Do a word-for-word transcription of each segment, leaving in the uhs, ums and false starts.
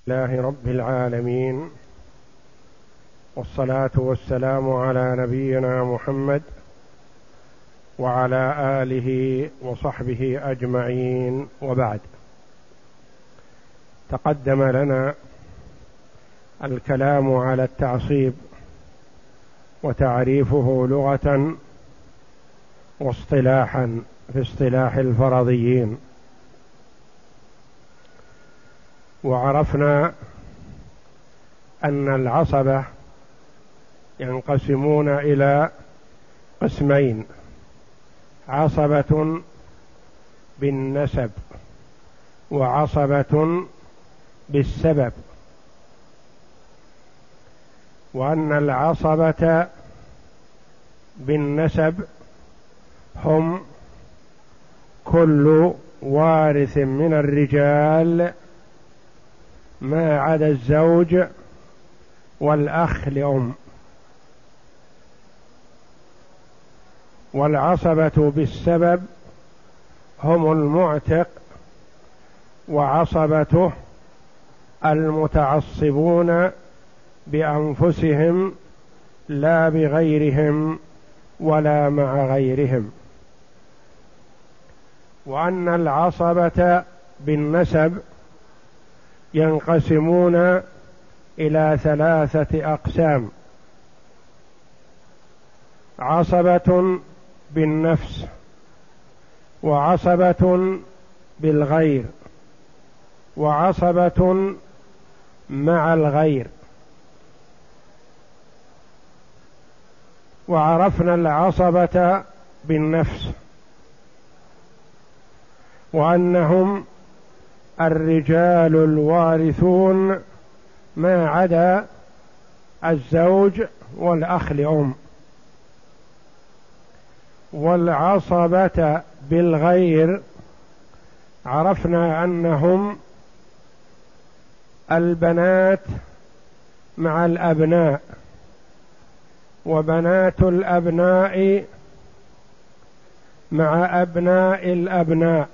لله رب العالمين، والصلاة والسلام على نبينا محمد وعلى آله وصحبه أجمعين، وبعد. تقدم لنا الكلام على التعصيب وتعريفه لغة واصطلاحا في اصطلاح الفرضيين، وعرفنا أن العصبة ينقسمون إلى قسمين: عصبة بالنسب وعصبة بالسبب، وأن العصبة بالنسب هم كل وارث من الرجال ما عدا الزوج والأخ لأم، والعصبة بالسبب هم المعتق وعصبته المتعصبون بأنفسهم لا بغيرهم ولا مع غيرهم. وأن العصبة بالنسب ينقسمون إلى ثلاثة أقسام: عصبة بالنفس، وعصبة بالغير، وعصبة مع الغير. وعرفنا العصبة بالنفس وأنهم الرجال الوارثون ما عدا الزوج والأخ لأم. والعصبة بالغير عرفنا أنهم البنات مع الأبناء، وبنات الأبناء مع أبناء الأبناء،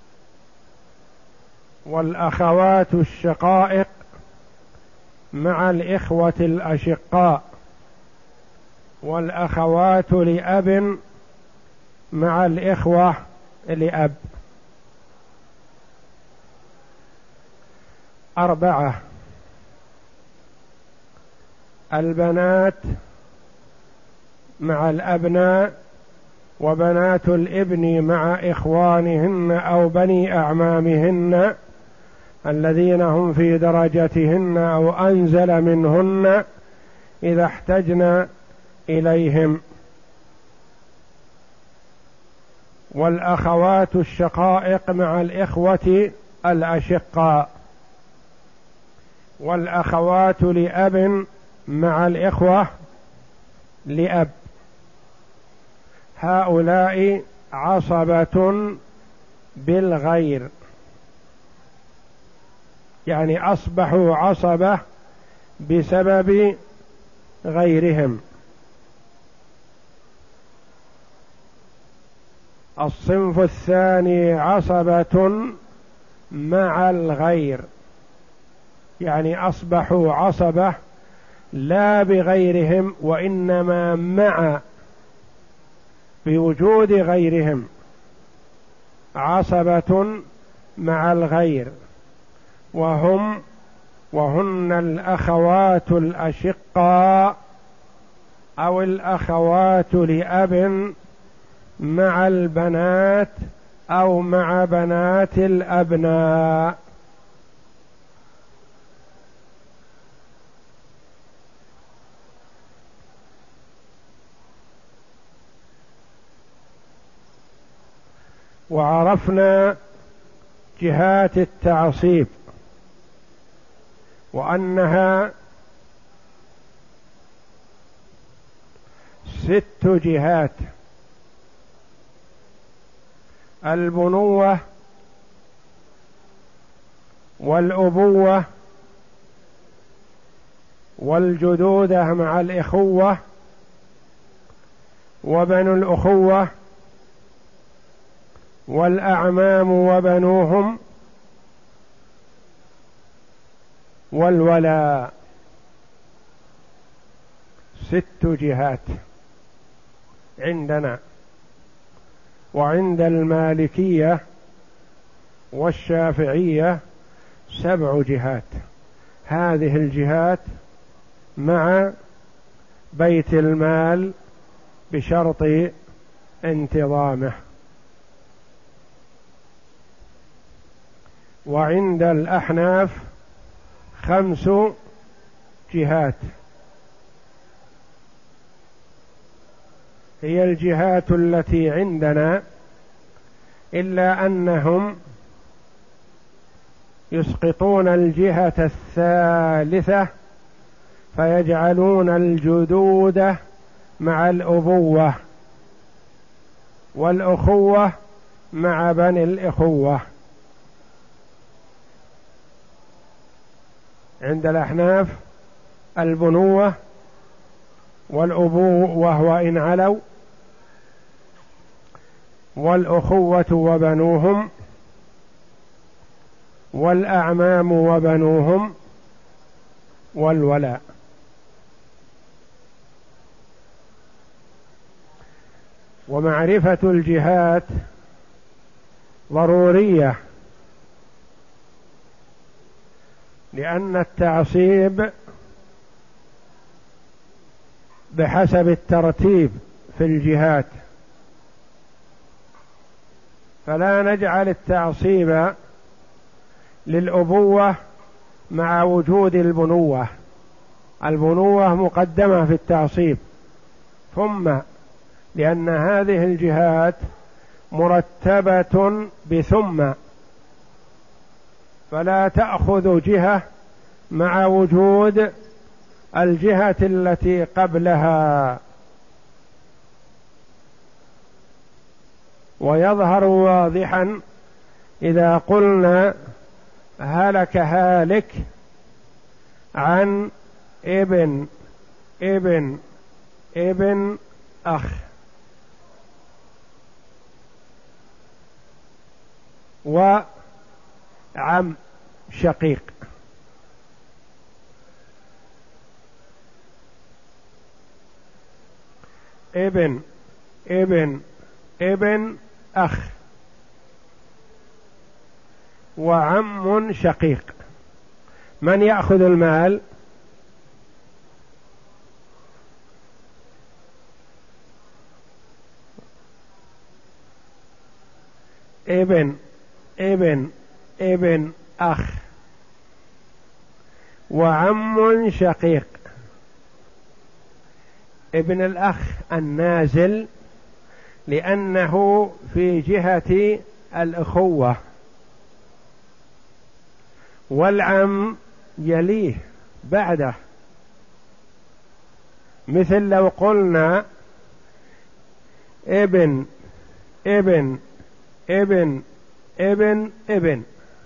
والأخوات الشقائق مع الإخوة الأشقاء، والأخوات لأب مع الإخوة لأب. أربعة: البنات مع الأبناء، وبنات الابن مع إخوانهن أو بني أعمامهن الذين هم في درجتهن أو أنزل منهن إذا احتجن إليهم. والأخوات الشقائق مع الإخوة الأشقاء، والأخوات لأب مع الإخوة لأب. هؤلاء عصبة بالغير، يعني أصبحوا عصبة بسبب غيرهم. الصنف الثاني عصبة مع الغير، يعني أصبحوا عصبة لا بغيرهم وإنما مع بوجود غيرهم، عصبة مع الغير، وهم وهن الأخوات الأشقاء أو الأخوات لأب مع البنات أو مع بنات الأبناء. وعرفنا جهات التعصيب وأنها ست جهات: البنوة والأبوة والجدودة مع الإخوة وبنو الأخوة والأعمام وبنوهم والولاء، ست جهات عندنا. وعند المالكية والشافعية سبع جهات. هذه الجهات مع بيت المال بشرط انتظامه. وعند الأحناف خمس جهات، هي الجهات التي عندنا، إلا أنهم يسقطون الجهة الثالثة فيجعلون الجدود مع الأبوة والأخوة مع بني الإخوة. عند الأحناف البنوة والأبوة وإن علوا، والأخوة وبنوهم، والأعمام وبنوهم، والولاء. ومعرفة الجهات ضرورية، لأن التعصيب بحسب الترتيب في الجهات، فلا نجعل التعصيب للأبوة مع وجود البنوة. البنوة مقدمة في التعصيب، ثم لأن هذه الجهات مرتبة بثم، فلا تأخذ جهة مع وجود الجهة التي قبلها. ويظهر واضحا إذا قلنا هلك هالك عن ابن ابن ابن أخ، وعم شقيق، ابن ابن ابن أخ، وعم شقيق. من يأخذ المال؟ ابن ابن ابن أخ وعم شقيق. ابن الأخ النازل لأنه في جهة الأخوة، والعم يليه بعده. مثل لو قلنا ابن ابن ابن ابن ابن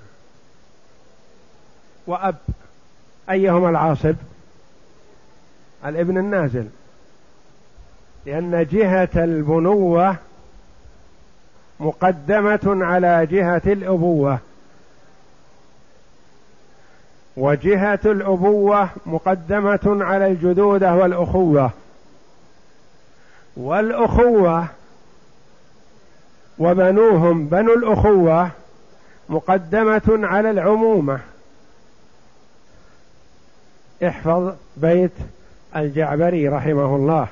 وأب، أيهما العاصب؟ الابن النازل، لأن جهة البنوة مقدمة على جهة الأبوة، وجهة الأبوة مقدمة على الجدودة والأخوة، والأخوة وبنوهم بنو الأخوة مقدمة على العمومة. احفظ بيت الجعبري رحمه الله: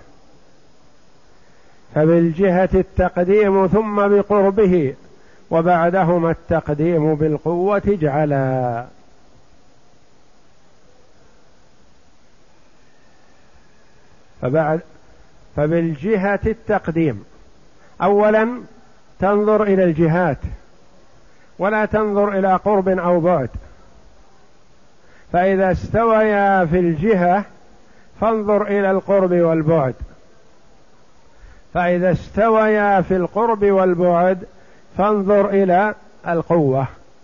فبالجهة التقديم ثم بقربه، وبعدهما التقديم بالقوة جعلا. فبعد فبالجهة التقديم، أولا تنظر إلى الجهات ولا تنظر إلى قرب أو بعد، فإذا استويا في الجهة فانظر إلى القرب والبعد، فإذا استويا في القرب والبعد فانظر إلى القوة.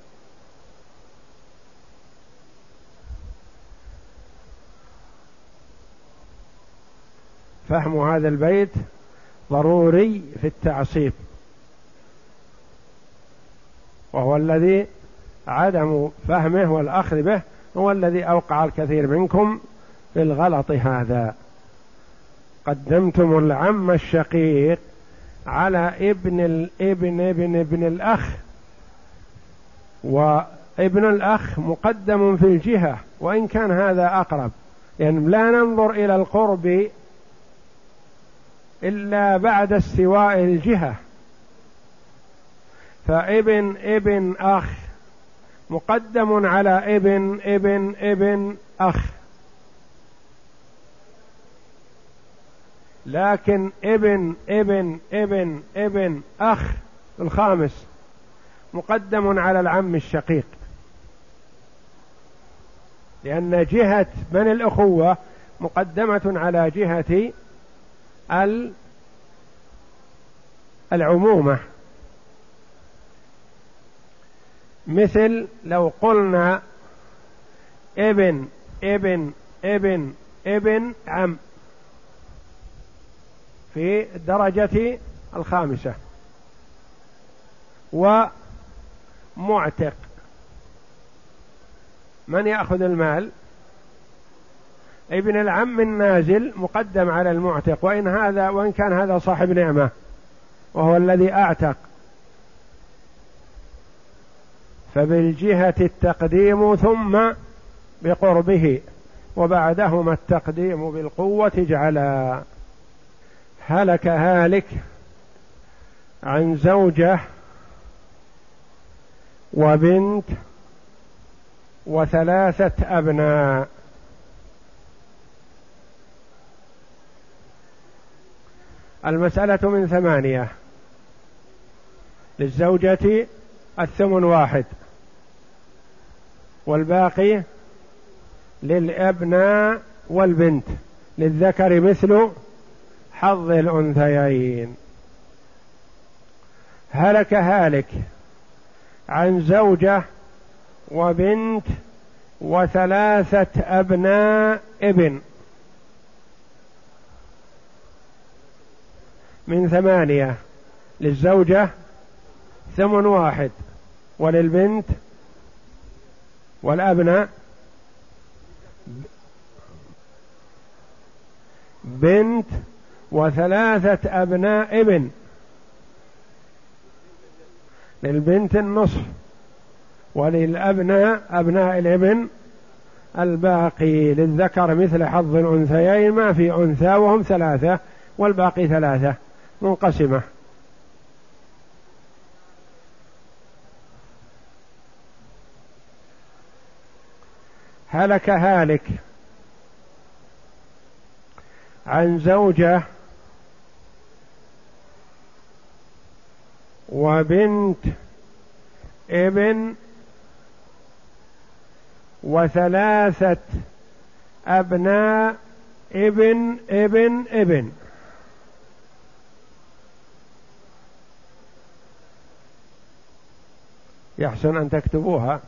فهم هذا البيت ضروري في التعصيب، وهو الذي عدم فهمه والأخذ به هو الذي أوقع الكثير منكم في الغلط هذا. قدمتم العم الشقيق على ابن الابن ابن ابن الأخ، وابن الأخ مقدم في الجهة وإن كان هذا أقرب، يعني لا ننظر إلى القرب إلا بعد استواء الجهة. فابن ابن أخ مقدم على ابن ابن ابن أخ، لكن ابن ابن ابن ابن أخ الخامس مقدم على العم الشقيق، لأن جهة من الأخوة مقدمة على جهة العمومة. مثل لو قلنا ابن ابن ابن ابن عم في الدرجة الخامسة، ومعتق، من يأخذ المال؟ ابن العم النازل مقدم على المعتق، وإن هذا وإن كان هذا صاحب نعمة وهو الذي أعتق، فبالجهة التقديم ثم بقربه، وبعدهما التقديم بالقوة جعلا. هلك هالك عن زوجة وبنت وثلاثة أبناء. المسألة من ثمانية، للزوجة الثمن واحد، والباقي للأبناء والبنت، للذكر مثل حظ الأنثيين. هلك هالك عن زوجة وبنت وثلاثة أبناء ابن، من ثمانية، للزوجة ثمن واحد، وللبنت والأبناء بنت وثلاثة أبناء ابن، للبنت النصف، وللأبناء أبناء الابن الباقي، للذكر مثل حظ الأنثيين، ما في أنثى وهم ثلاثة والباقي ثلاثة منقسمة. هلك هالك عن زوجة وبنت ابن وثلاثة أبناء ابن ابن ابن، يحسن أن تكتبوها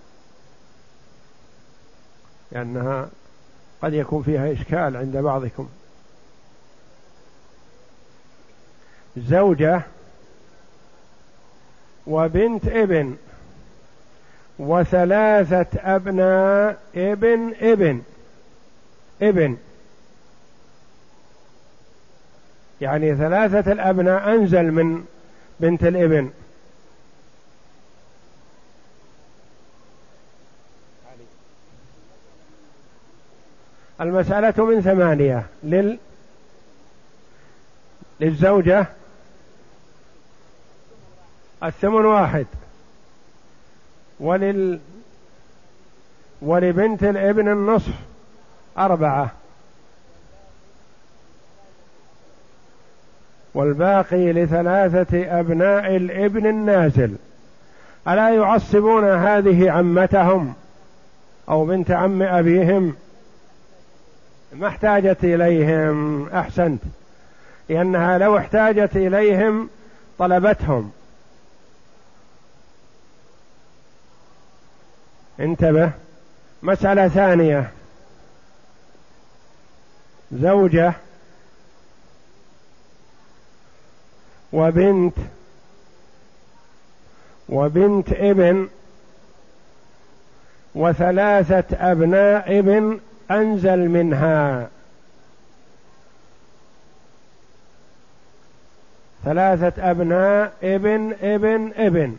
لأنها قد يكون فيها إشكال عند بعضكم. زوجة وبنت ابن وثلاثة أبناء ابن ابن ابن، يعني ثلاثة الأبناء أنزل من بنت الابن. المسألة من ثمانية، لل للزوجة الثمن واحد، ولل ولبنت الابن النصف أربعة، والباقي لثلاثة أبناء الابن النازل. ألا يعصبون هذه عمتهم أو بنت عم أبيهم؟ ما احتاجت إليهم، أحسنت، لأنها لو احتاجت إليهم طلبتهم. انتبه. مسألة ثانية، زوجة وبنت وبنت ابن وثلاثة أبناء ابن أنزل منها. ثلاثة أبناء ابن ابن ابن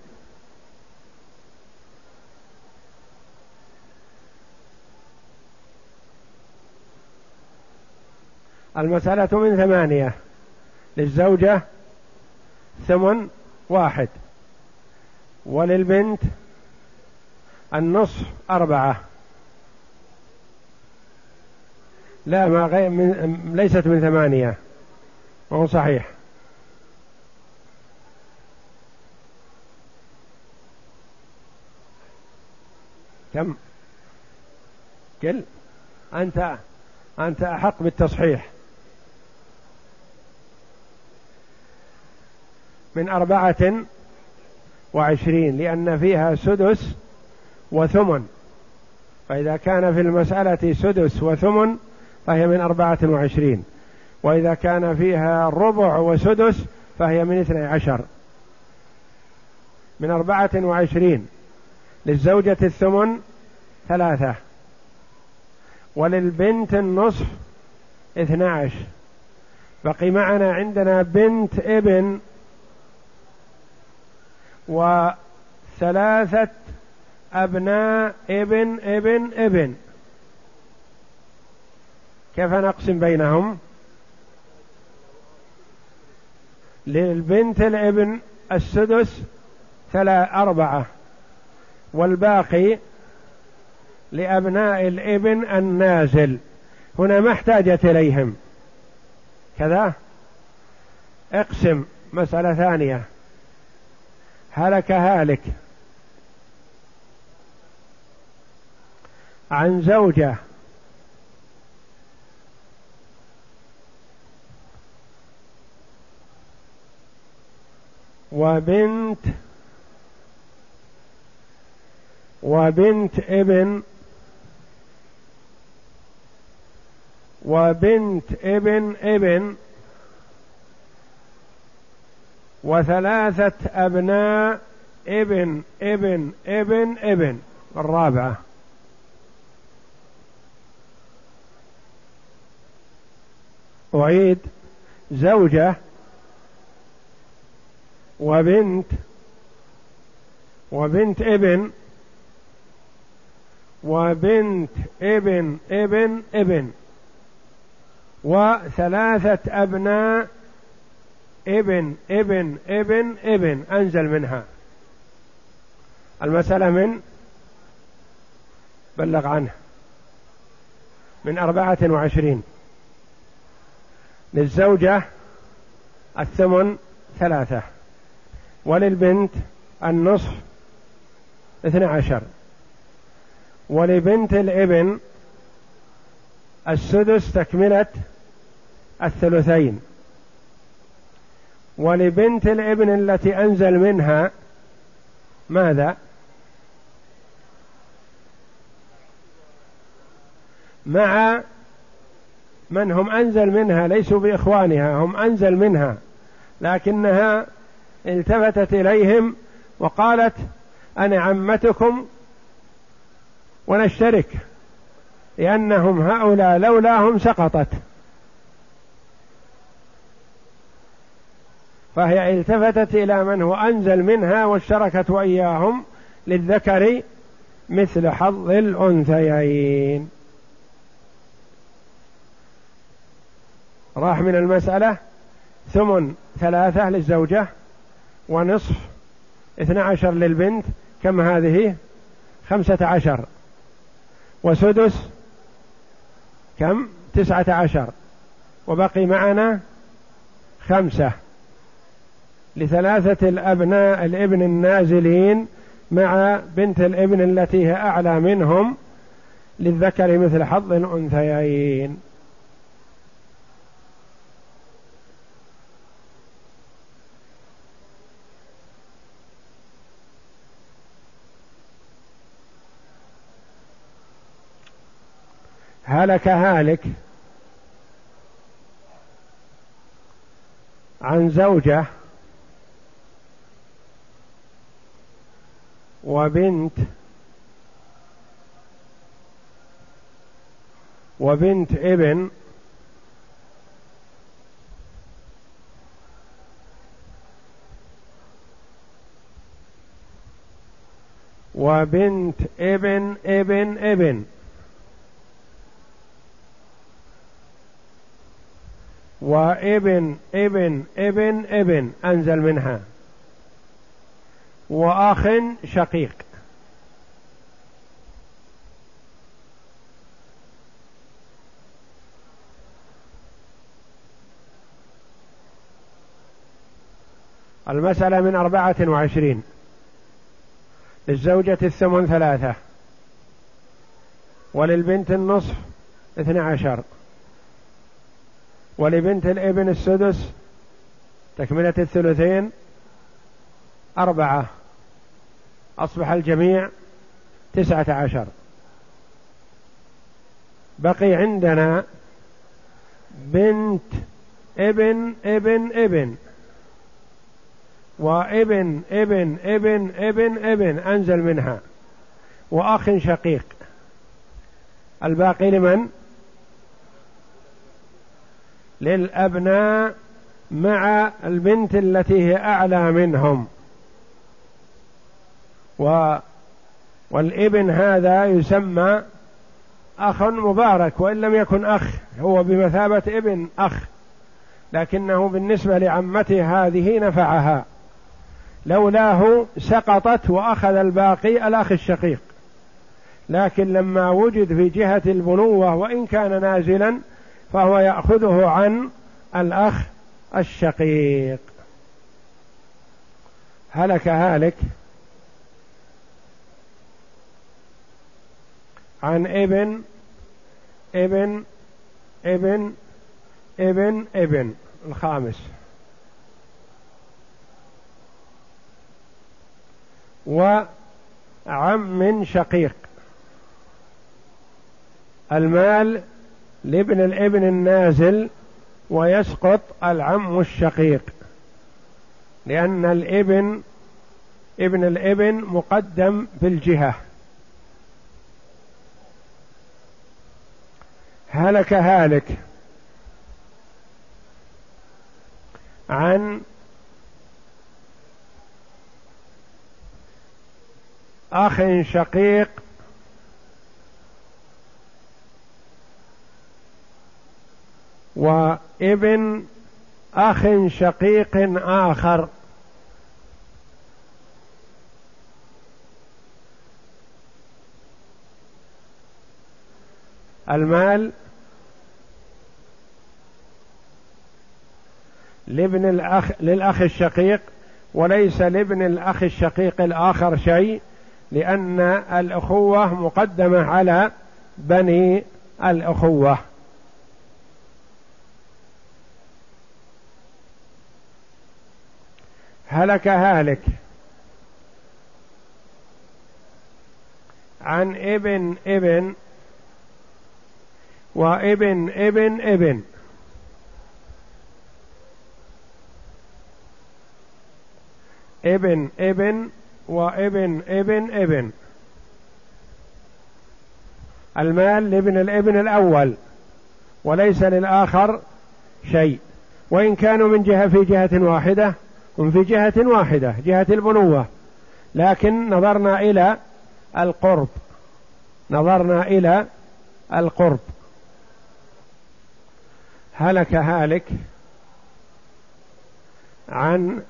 المسألة من ثمانية، للزوجة ثمن واحد، وللبنت النصف أربعة. لا ما غير من ليست من ثمانية، وهو صحيح. كم؟ قل أنت أنت أحق بالتصحيح. من أربعة وعشرين، لأن فيها سدس وثمن، فإذا كان في المسألة سدس وثمن فهي من أربعة وعشرين، وإذا كان فيها ربع وسدس فهي من اثني عشر. من أربعة وعشرين للزوجة الثمن ثلاثة، وللبنت النصف اثنى عشر. بقي معنا عندنا بنت ابن وثلاثة أبناء ابن ابن ابن. كيف نقسم بينهم؟ للبنت الابن السدس ثلاث أربعة، والباقي لأبناء الابن النازل. هنا ما احتاجت إليهم كذا. اقسم مسألة ثانية. هلك هالك عن زوجة وبنت وبنت ابن وبنت ابن ابن وثلاثة أبناء ابن ابن ابن ابن. الرابعة أعيد. زوجة وبنت وبنت ابن وبنت ابن ابن ابن وثلاثة أبناء ابن ابن ابن ابن أنزل منها. المسألة من بلغ عنه من أربعة وعشرين. للزوجة الثمن ثلاثة، وللبنت النصف اثنى عشر، ولبنت الابن السدس تكملة الثلثين، ولبنت الابن التي أنزل منها ماذا؟ مع من هم أنزل منها، ليسوا بإخوانها، هم أنزل منها، لكنها التفتت إليهم وقالت أنا عمتكم ونشترك، لأنهم هؤلاء لولاهم سقطت، فهي التفتت إلى من هو أنزل منها واشتركت وإياهم، للذكر مثل حظ الأنثيين. راح من المسألة ثمن ثلاثة للزوجة، ونصف اثنى عشر للبنت. كم هذه؟ خمسة عشر. وسدس كم؟ تسعة عشر. وبقي معنا خمسة لثلاثة الأبناء الابن النازلين مع بنت الابن التي هي أعلى منهم، للذكر مثل حظ الأنثيين. هلك هالك عن زوجة وبنت وبنت ابن وبنت ابن ابن ابن وابن ابن ابن ابن أنزل منها، وأخ شقيق. المسألة من أربعة وعشرين. للزوجة الثمن ثلاثة، وللبنت النصف اثنى عشر، ولبنت الابن السدس تكملة الثلثين أربعة، أصبح الجميع تسعة عشر. بقي عندنا بنت ابن ابن ابن وابن ابن ابن ابن ابن أنزل منها، وأخ شقيق. الباقي لمن؟ للأبناء مع البنت التي هي أعلى منهم. و والابن هذا يسمى أخ مبارك، وإن لم يكن أخ، هو بمثابة ابن أخ، لكنه بالنسبة لعمته هذه نفعها، لولاه سقطت وأخذ الباقي الأخ الشقيق. لكن لما وجد في جهة البنوة وإن كان نازلا فهو يأخذه عن الأخ الشقيق. هلك هالك عن ابن ابن ابن ابن ابن الخامس، وعم شقيق. المال لابن الابن النازل، ويسقط العم الشقيق، لأن الابن ابن الابن مقدم في الجهة. هلك هالك عن أخ شقيق وابن أخ شقيق آخر. المال لابن الأخ للأخ الشقيق، وليس لابن الأخ الشقيق الآخر شيء، لأن الأخوة مقدمة على بني الأخوة. هلك هالك عن ابن ابن وابن ابن ابن ابن ابن وابن ابن ابن. المال لابن الابن الأول، وليس للآخر شيء، وإن كانوا من جهة في جهة واحدة هم في جهة واحدة، جهة البنوة، لكن نظرنا إلى القرب، نظرنا إلى القرب. هلك هالك عن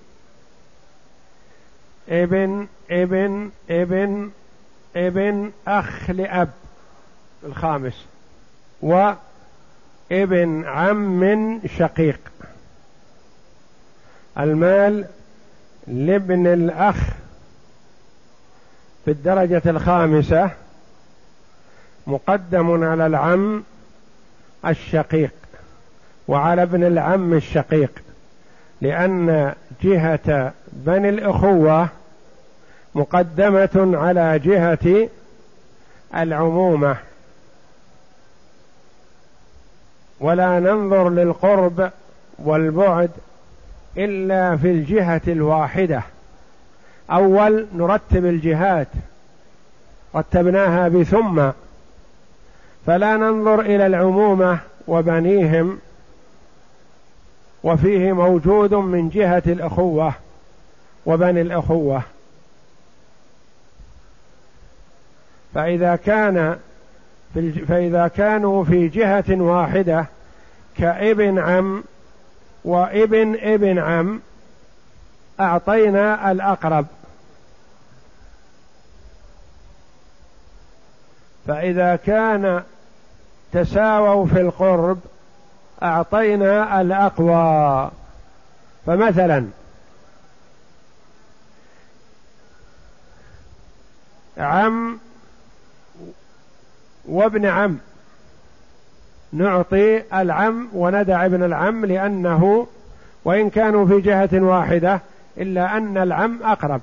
ابن ابن ابن ابن أخ لأب الخامس، وابن عم شقيق. المال لابن الأخ في الدرجة الخامسة مقدم على العم الشقيق وعلى ابن العم الشقيق، لأن جهة بني الأخوة مقدمة على جهة العمومة، ولا ننظر للقرب والبعد إلا في الجهة الواحدة. أول نرتب الجهات، رتبناها بثم، فلا ننظر إلى العمومة وبنيهم وفيه موجود من جهة الأخوة وبني الأخوة. فإذا كان في فإذا كانوا في جهة واحدة كابن عم وابن ابن عم أعطينا الأقرب، فإذا كان تساووا في القرب أعطينا الأقوى. فمثلا عم وابن عم نعطي العم وندع ابن العم، لأنه وإن كانوا في جهة واحدة إلا أن العم أقرب.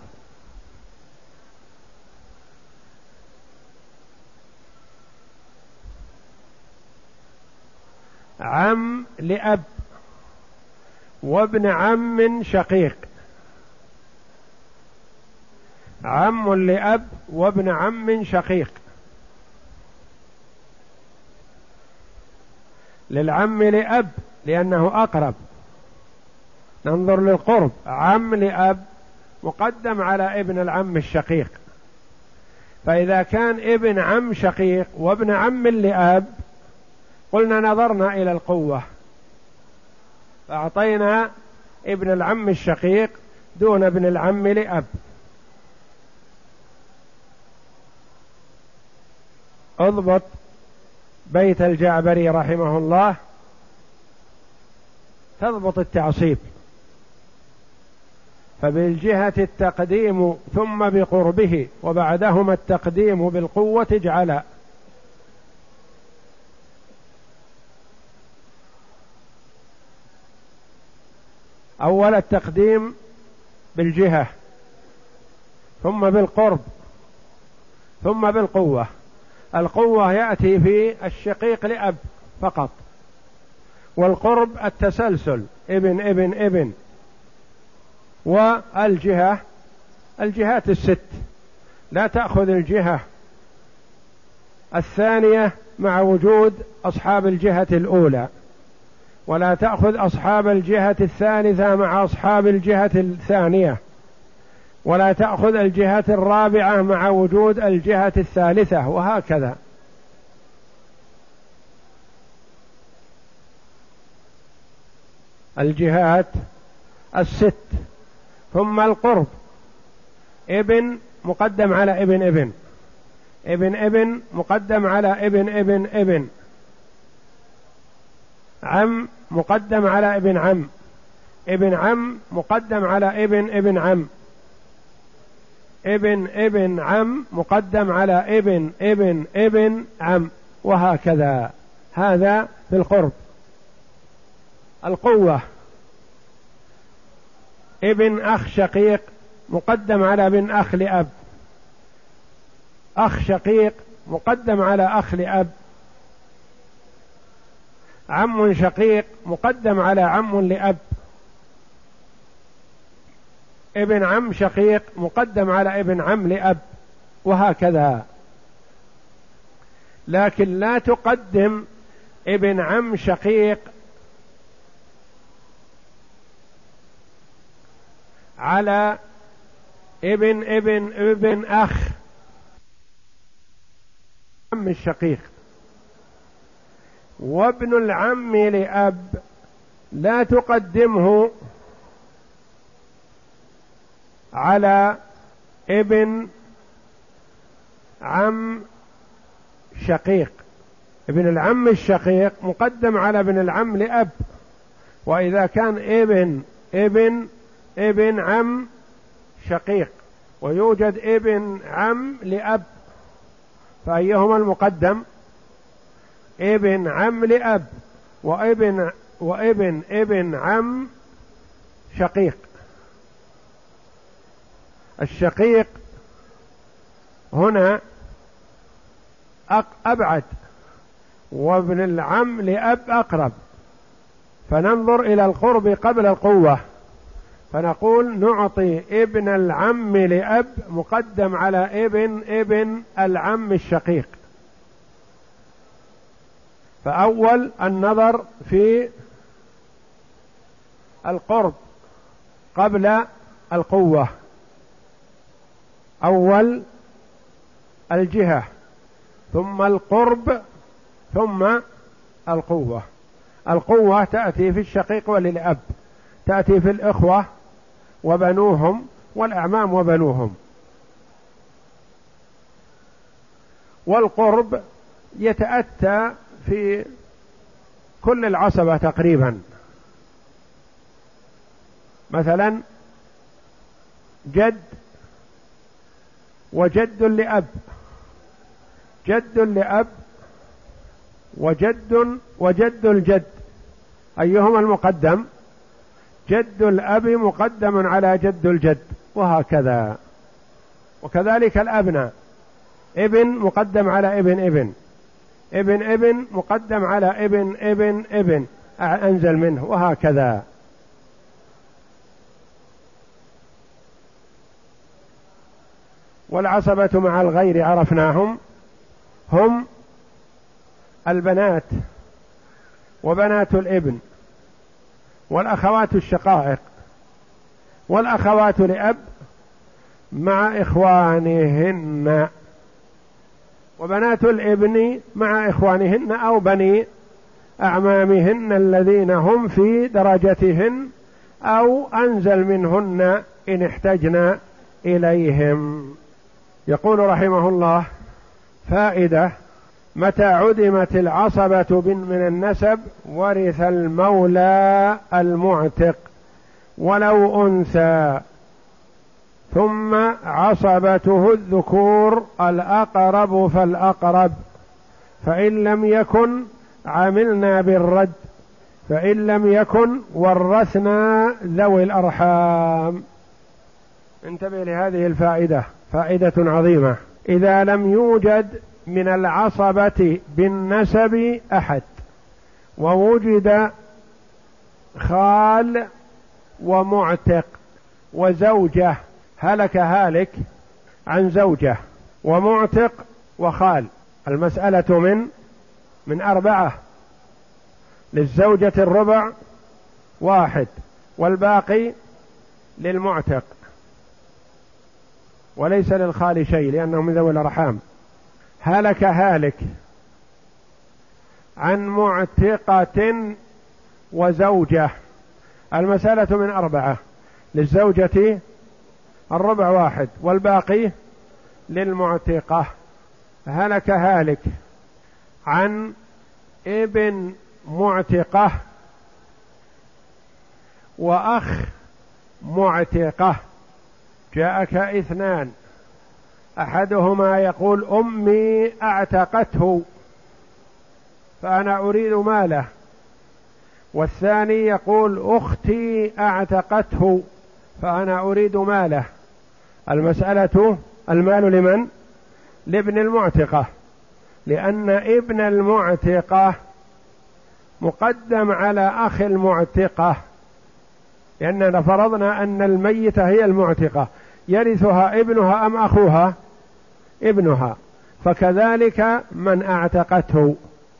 عم لأب وابن عم شقيق، عم لأب وابن عم شقيق. للعم لأب لأنه أقرب، ننظر للقرب، عم لأب مقدم على ابن العم الشقيق. فإذا كان ابن عم شقيق وابن عم لأب قلنا نظرنا إلى القوة فأعطينا ابن العم الشقيق دون ابن العم لأب. اضبط بيت الجعبري رحمه الله تضبط التعصيب. فبالجهة التقديم ثم بقربه وبعدهما التقديم بالقوة اجعلا. أول التقديم بالجهة ثم بالقرب ثم بالقوة. القوة يأتي في الشقيق لأب فقط، والقرب التسلسل ابن ابن ابن، والجهة الجهات الست لا تأخذ الجهة الثانية مع وجود أصحاب الجهة الأولى، ولا تأخذ أصحاب الجهة الثالثة مع أصحاب الجهة الثانية، ولا تأخذ الجهة الرابعة مع وجود الجهة الثالثة، وهكذا. الجهات الست. ثم القرب ابن مقدم على ابن ابن، ابن ابن مقدم على ابن ابن ابن، عم مقدم على ابن عم، ابن عم مقدم على ابن ابن عم، ابن ابن عم مقدم على ابن ابن ابن عم، وهكذا. هذا في القرب. القوة ابن أخ شقيق مقدم على ابن أخ لأب، أخ شقيق مقدم على أخ لأب، عم شقيق مقدم على عم لأب، ابن عم شقيق مقدم على ابن عم لأب، وهكذا. لكن لا تقدم ابن عم شقيق على ابن ابن ابن أخ عم الشقيق. وابن العم لأب لا تقدمه على ابن عم شقيق. ابن العم الشقيق مقدم على ابن العم لأب، وإذا كان ابن ابن ابن عم شقيق ويوجد ابن عم لأب فأيهما المقدم؟ ابن عم لأب وابن وابن ابن عم شقيق. الشقيق هنا أبعد، وابن العم لأب أقرب، فننظر إلى القرب قبل القوة، فنقول نعطي ابن العم لأب مقدم على ابن ابن العم الشقيق. فأول النظر في القرب قبل القوة، أول الجهة ثم القرب ثم القوة. القوة تأتي في الشقيق وللأب، تأتي في الإخوة وبنوهم والأعمام وبنوهم. والقرب يتأتى في كل العصبة تقريبا، مثلا جد وجد لأب، جد لأب وجد وجد الجد، أيهما المقدم؟ جد الأب مقدم على جد الجد، وهكذا. وكذلك الأبناء، ابن مقدم على ابن ابن، ابن ابن مقدم على ابن ابن ابن أنزل منه، وهكذا. والعصبة مع الغير عرفناهم، هم البنات وبنات الابن والأخوات الشقائق والأخوات لأب مع إخوانهن، وبنات الابن مع إخوانهن أو بني أعمامهن الذين هم في درجتهن أو أنزل منهن إن احتجنا إليهم. يقول رحمه الله: فائدة: متى عدمت العصبة من النسب ورث المولى المعتق ولو أنثى، ثم عصبته الذكور الأقرب فالأقرب، فإن لم يكن عملنا بالرد، فإن لم يكن ورثنا ذوي الأرحام. انتبه لهذه الفائدة، فائدة عظيمة. إذا لم يوجد من العصبة بالنسب أحد ووجد خال ومعتق وزوجة، هلك هالك عن زوجة ومعتق وخال، المسألة من من أربعة، للزوجة الربع واحد والباقي للمعتق، وليس للخال شيء لأنه من ذوي الأرحام. هلك هالك عن معتقة وزوجة، المسألة من أربعة، للزوجة الربع واحد والباقي للمعتقة. هلك هالك عن ابن معتقة وأخ معتقة، جاءك اثنان، أحدهما يقول أمي أعتقته فأنا أريد ماله، والثاني يقول أختي أعتقته فأنا أريد ماله. المسألة المال لمن؟ لابن المعتقة، لأن ابن المعتقة مقدم على أخ المعتقة، لأننا فرضنا أن الميتة هي المعتقة، يرثها ابنها أم أخوها؟ ابنها، فكذلك من أعتقته.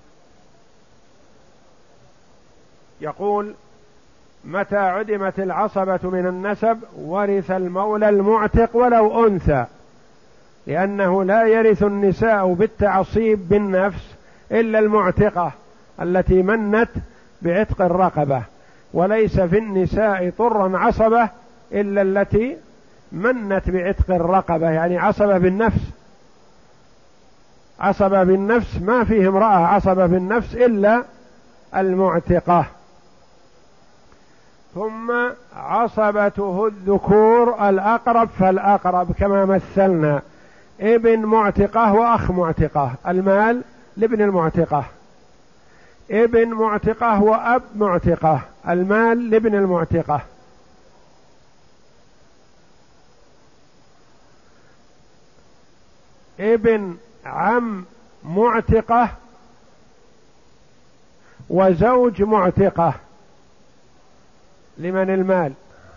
يقول: متى عدمت العصبة من النسب ورث المولى المعتق ولو أنثى، لأنه لا يرث النساء بالتعصيب بالنفس إلا المعتقة التي منت بعتق الرقبة، وليس في النساء طرا عصبة إلا التي منت بعتق الرقبة، يعني عصبة بالنفس. عصبة بالنفس ما فيه امرأة عصبة بالنفس إلا المعتقة. ثم عصبته الذكور الأقرب فالأقرب، كما مثلنا ابن معتقة وأخ معتقة، المال لابن المعتقة، ابن معتقة وأب معتقة، المال لابن المعتقة. ابن عم معتقة وزوج معتقة، لمن المال؟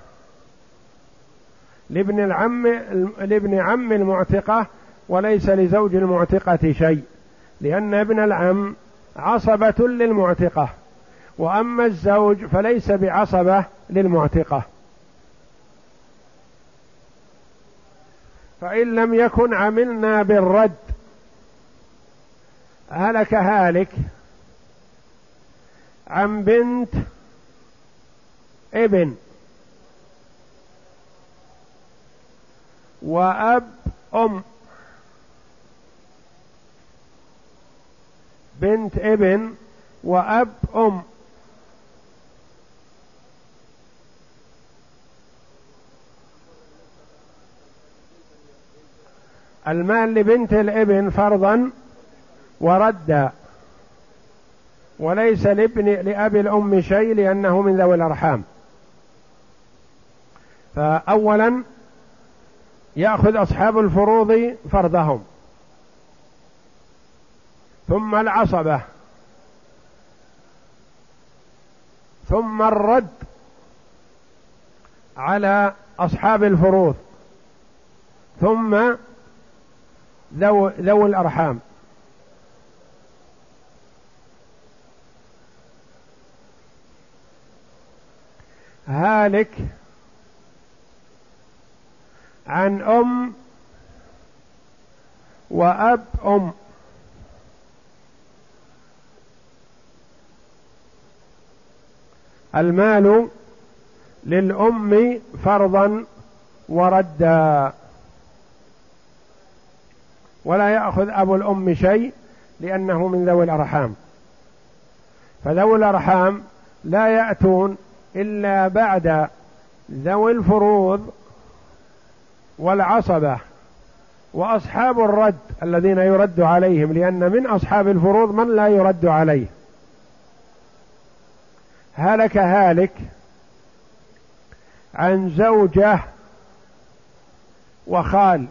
لابن العم، لابن عم المعتقة، وليس لزوج المعتقة شيء، لأن ابن العم عصبة للمعتقة، وأما الزوج فليس بعصبة للمعتقة. فإن لم يكن عملنا بالرد هلك هالك عن بنت ابن وأب أم، بنت ابن وأب أم، المال لبنت الابن فرضا وردا، وليس لابن لأبي الأم شيء لأنه من ذوي الأرحام. فأولا يأخذ أصحاب الفروض فرضهم، ثم العصبة، ثم الرد على أصحاب الفروض، ثم ذو, ذو الأرحام. هالك عن أم وأب أم، المال للأم فرضا وردا، ولا يأخذ أبو الأم شيء لأنه من ذوي الأرحام. فذوي الأرحام لا يأتون إلا بعد ذوي الفروض والعصبة وأصحاب الرد الذين يرد عليهم، لأن من أصحاب الفروض من لا يرد عليه. هلك هالك عن زوجة وخال،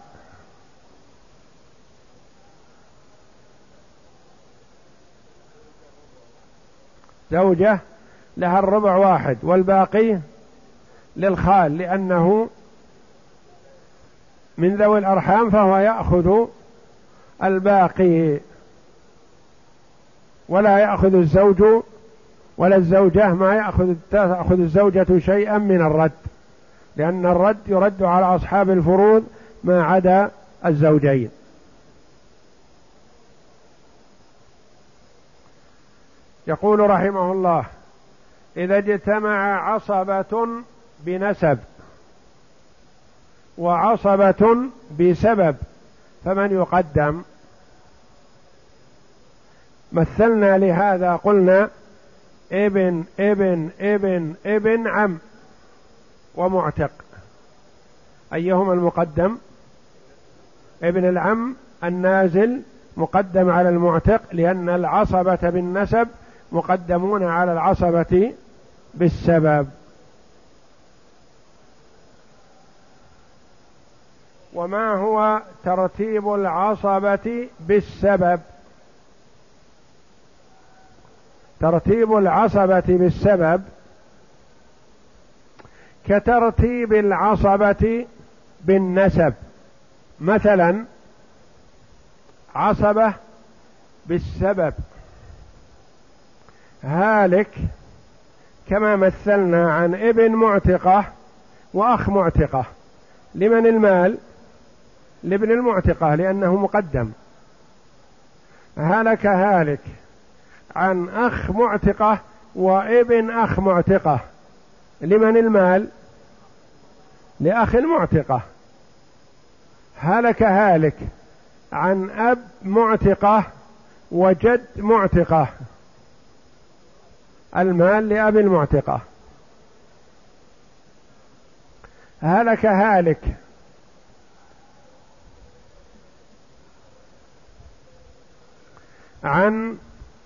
زوجة لها الربع واحد والباقي للخال لأنه من ذوي الأرحام، فهو يأخذ الباقي ولا يأخذ الزوج ولا الزوجة ما يأخذ تأخذ الزوجة شيئا من الرد، لأن الرد يرد على أصحاب الفروض ما عدا الزوجين. يقول رحمه الله: إذا اجتمع عصبة بنسب وعصبة بسبب فمن يقدم؟ مثلنا لهذا قلنا ابن ابن ابن ابن عم ومعتق، أيهما المقدم؟ ابن العم النازل مقدم على المعتق، لأن العصبة بالنسب مقدمون على العصبة بالسبب. وما هو ترتيب العصبة بالسبب؟ ترتيب العصبة بالسبب كترتيب العصبة بالنسب. مثلا عصبة بالسبب هالك كما مثلنا عن ابن معتقة وأخ معتقة، لمن المال؟ لابن المعتقة لأنه مقدم. هلك هالك عن أخ معتقة وابن أخ معتقة، لمن المال؟ لأخ المعتقة. هلك هالك عن أب معتقة وجد معتقة، المال لأب المعتقة. هلك هالك عن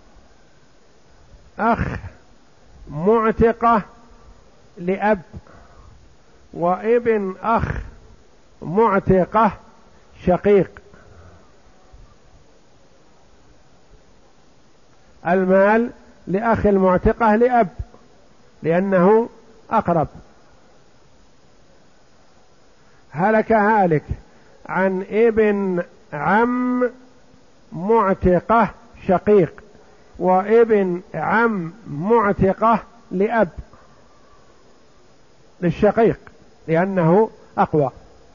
أخ معتقة لأب وابن أخ معتقة شقيق، المال لأخ المعتقة لأب لأنه أقرب. هلك هالك عن ابن عم معتقة شقيق، وابن عم معتقة لأب للشقيق لأنه أقوى.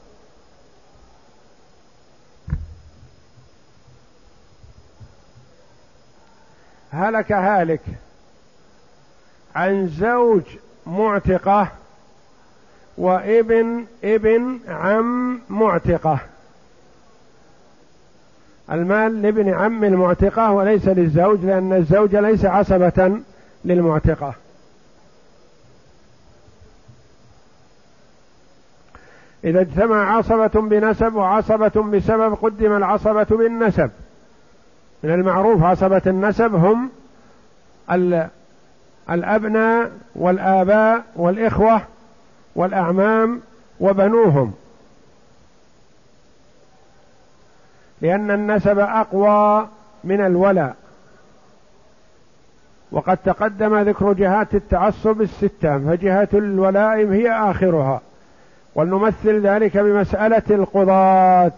هلك هالك عن زوج معتقة وابن ابن عم معتقة. المال لابن عم المعتقة وليس للزوج، لأن الزوج ليس عصبة للمعتقة. إذا اجتمع عصبة بنسب وعصبة بسبب قدم العصبة بالنسب. من المعروف عصبة النسب هم الأبناء والآباء والإخوة والأعمام وبنوهم، لأن النسب أقوى من الولاء. وقد تقدم ذكر جهات التعصب الستة، فجهة الولاء هي آخرها. ولنمثل ذلك بمسألة القضاة،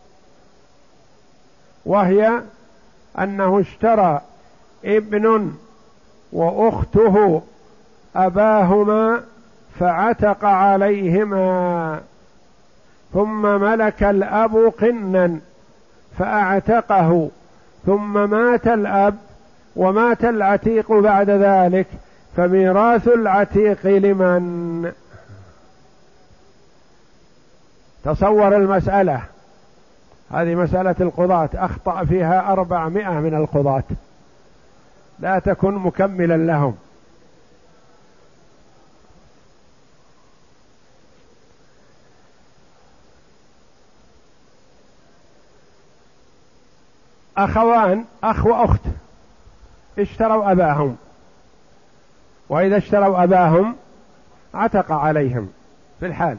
وهي أنه اشترى ابن وأخته أباهما فعتق عليهما، ثم ملك الأب قنا فأعتقه، ثم مات الأب ومات العتيق بعد ذلك، فميراث العتيق لمن؟ تصور المسألة هذه، مسألة القضاة أخطأ فيها أربعمائة من القضاة، لا تكن مكملا لهم. أخوان أخ وأخت اشتروا أباهم، وإذا اشتروا أباهم عتق عليهم في الحال.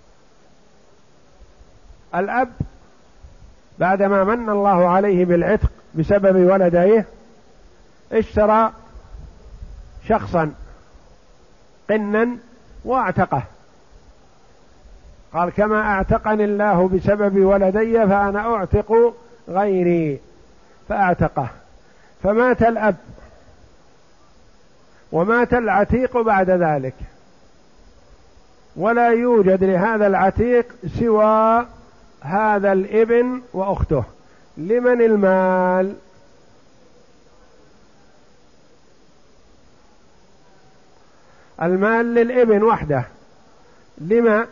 الأب بعدما من الله عليه بالعتق بسبب ولديه اشترى شخصا قنا واعتقه، قال كما اعتقني الله بسبب ولدي فأنا أعتق غيري، فأعتقه. فمات الأب ومات العتيق بعد ذلك، ولا يوجد لهذا العتيق سوى هذا الابن وأخته. لمن المال؟ المال للابن وحده. لما؟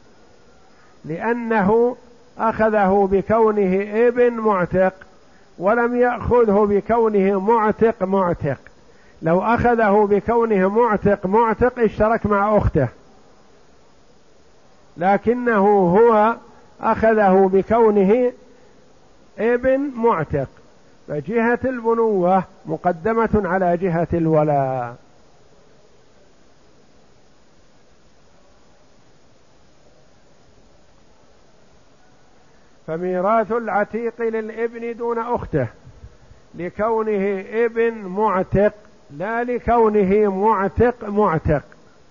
لأنه أخذه بكونه ابن معتق ولم يأخذه بكونه معتق معتق. لو أخذه بكونه معتق معتق اشترك مع أخته، لكنه هو أخذه بكونه ابن معتق، فجهة البنوة مقدمة على جهة الولاء. فميراث العتيق للابن دون أخته لكونه ابن معتق، لا لكونه معتق معتق،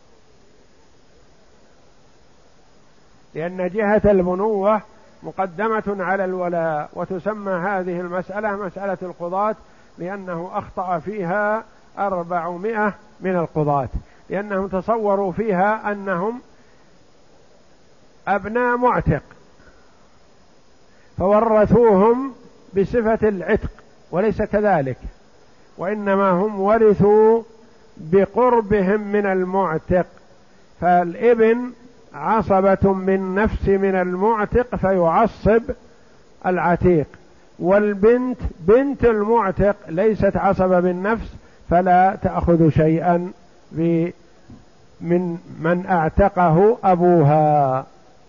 لأن جهة البنوة مقدمة على الولاء. وتسمى هذه المسألة مسألة القضاة، لأنه أخطأ فيها أربعمائة من القضاة، لأنهم تصوروا فيها أنهم أبناء معتق فورثوهم بصفة العتق، وليس كذلك، وإنما هم ورثوا بقربهم من المعتق. فالابن عصبة من نفس من المعتق فيعصب العتيق، والبنت بنت المعتق ليست عصبة من نفس فلا تأخذ شيئا من من اعتقه أبوها.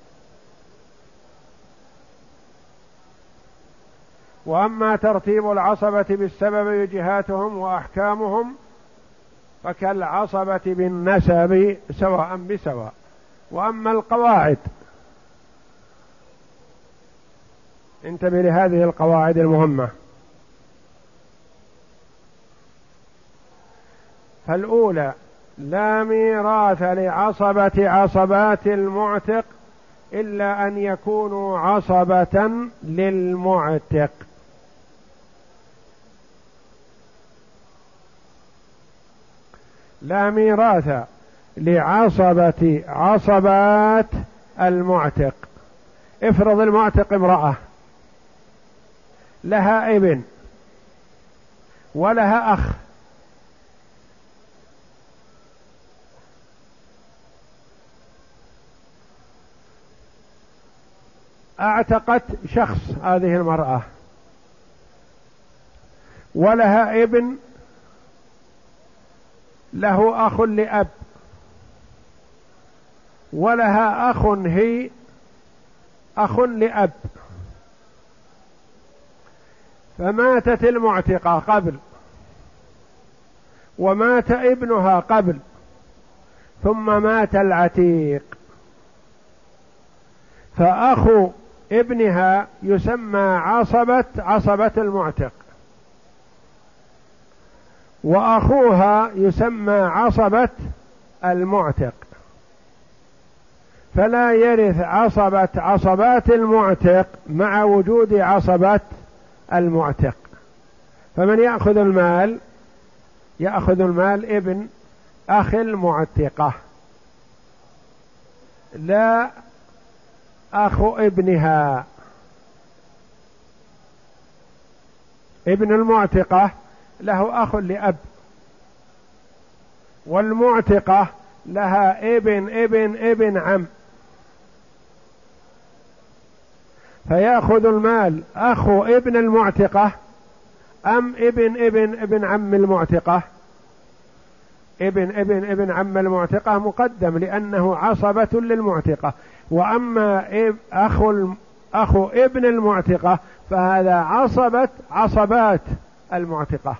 وأما ترتيب العصبة بالسبب جهاتهم وأحكامهم فكالعصبة بالنسب سواء بسواء. وأما القواعد، انتبه لهذه القواعد المهمة. فالأولى: لا ميراث لعصبة عصبات المعتق إلا أن يكونوا عصبة للمعتق. لا ميراث لعصبة عصبات المعتق. افرض المعتق امرأة لها ابن ولها أخ، اعتقت شخص هذه المرأة ولها ابن له أخ لأب ولها أخ هي أخ لأب، فماتت المعتقة قبل ومات ابنها قبل ثم مات العتيق، فأخو ابنها يسمى عصبة عصبة المعتق، وأخوها يسمى عصبة المعتق، فلا يرث عصبة عصبات المعتق مع وجود عصبة المعتق. فمن يأخذ المال؟ يأخذ المال ابن أخ المعتقة، لا أخو ابنها. ابن المعتقة له أخ لأب، والمعتقة لها ابن ابن ابن عم، فيأخذ المال أخو ابن المعتقة أم ابن ابن ابن عم المعتقة؟ ابن ابن ابن عم المعتقة مقدم لأنه عصبة للمعتقة، وأما أخو أخو ابن المعتقة فهذا عصبة عصبات المعتقة.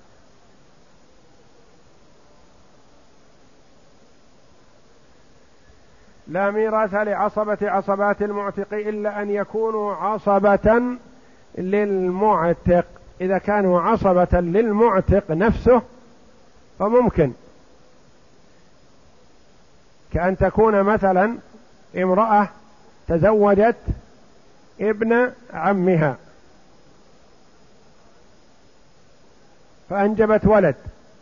لا ميراث لعصبة عصبات المعتق إلا أن يكونوا عصبة للمعتق. إذا كانوا عصبة للمعتق نفسه فممكن، كأن تكون مثلا امرأة تزوجت ابن عمها فأنجبت ولد،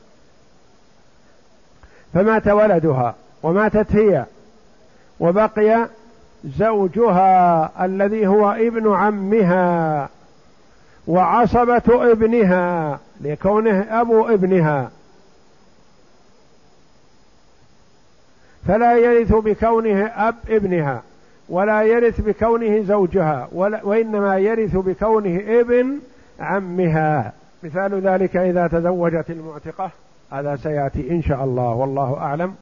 فمات ولدها وماتت هي، وبقي زوجها الذي هو ابن عمها وعصبة ابنها لكونه أبو ابنها، فلا يرث بكونه أب ابنها ولا يرث بكونه زوجها، وإنما يرث بكونه ابن عمها. مثال ذلك إذا تزوجت المعتقة، هذا سيأتي إن شاء الله، والله أعلم.